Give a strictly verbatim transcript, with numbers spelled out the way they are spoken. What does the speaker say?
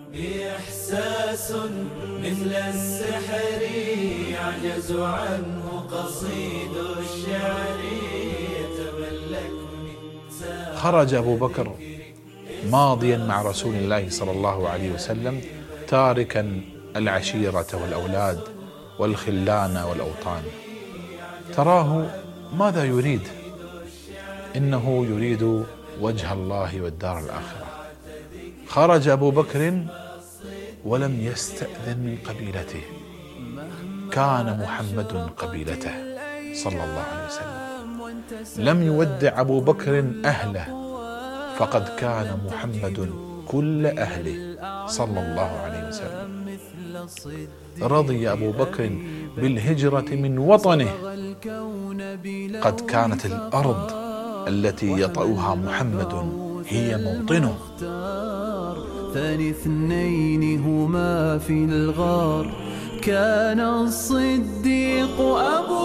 إحساس مثل السحر يعجز عنه قصيد الشعر يتملكني. خرج أبو بكر ماضيا مع رسول الله صلى الله عليه وسلم تاركا العشيرة والأولاد والخلان والأوطان. تراه ماذا يريد؟ إنه يريد وجه الله والدار الآخرة. خرج أبو بكر ولم يستأذن من قبيلته، كان محمد قبيلته صلى الله عليه وسلم. لم يودع أبو بكر أهله، فقد كان محمد كل أهله صلى الله عليه وسلم. رضي أبو بكر بالهجرة من وطنه، قد كانت الأرض التي يطأها محمد هي موطنه. ثاني اثنين هما في الغار كان الصديق أبو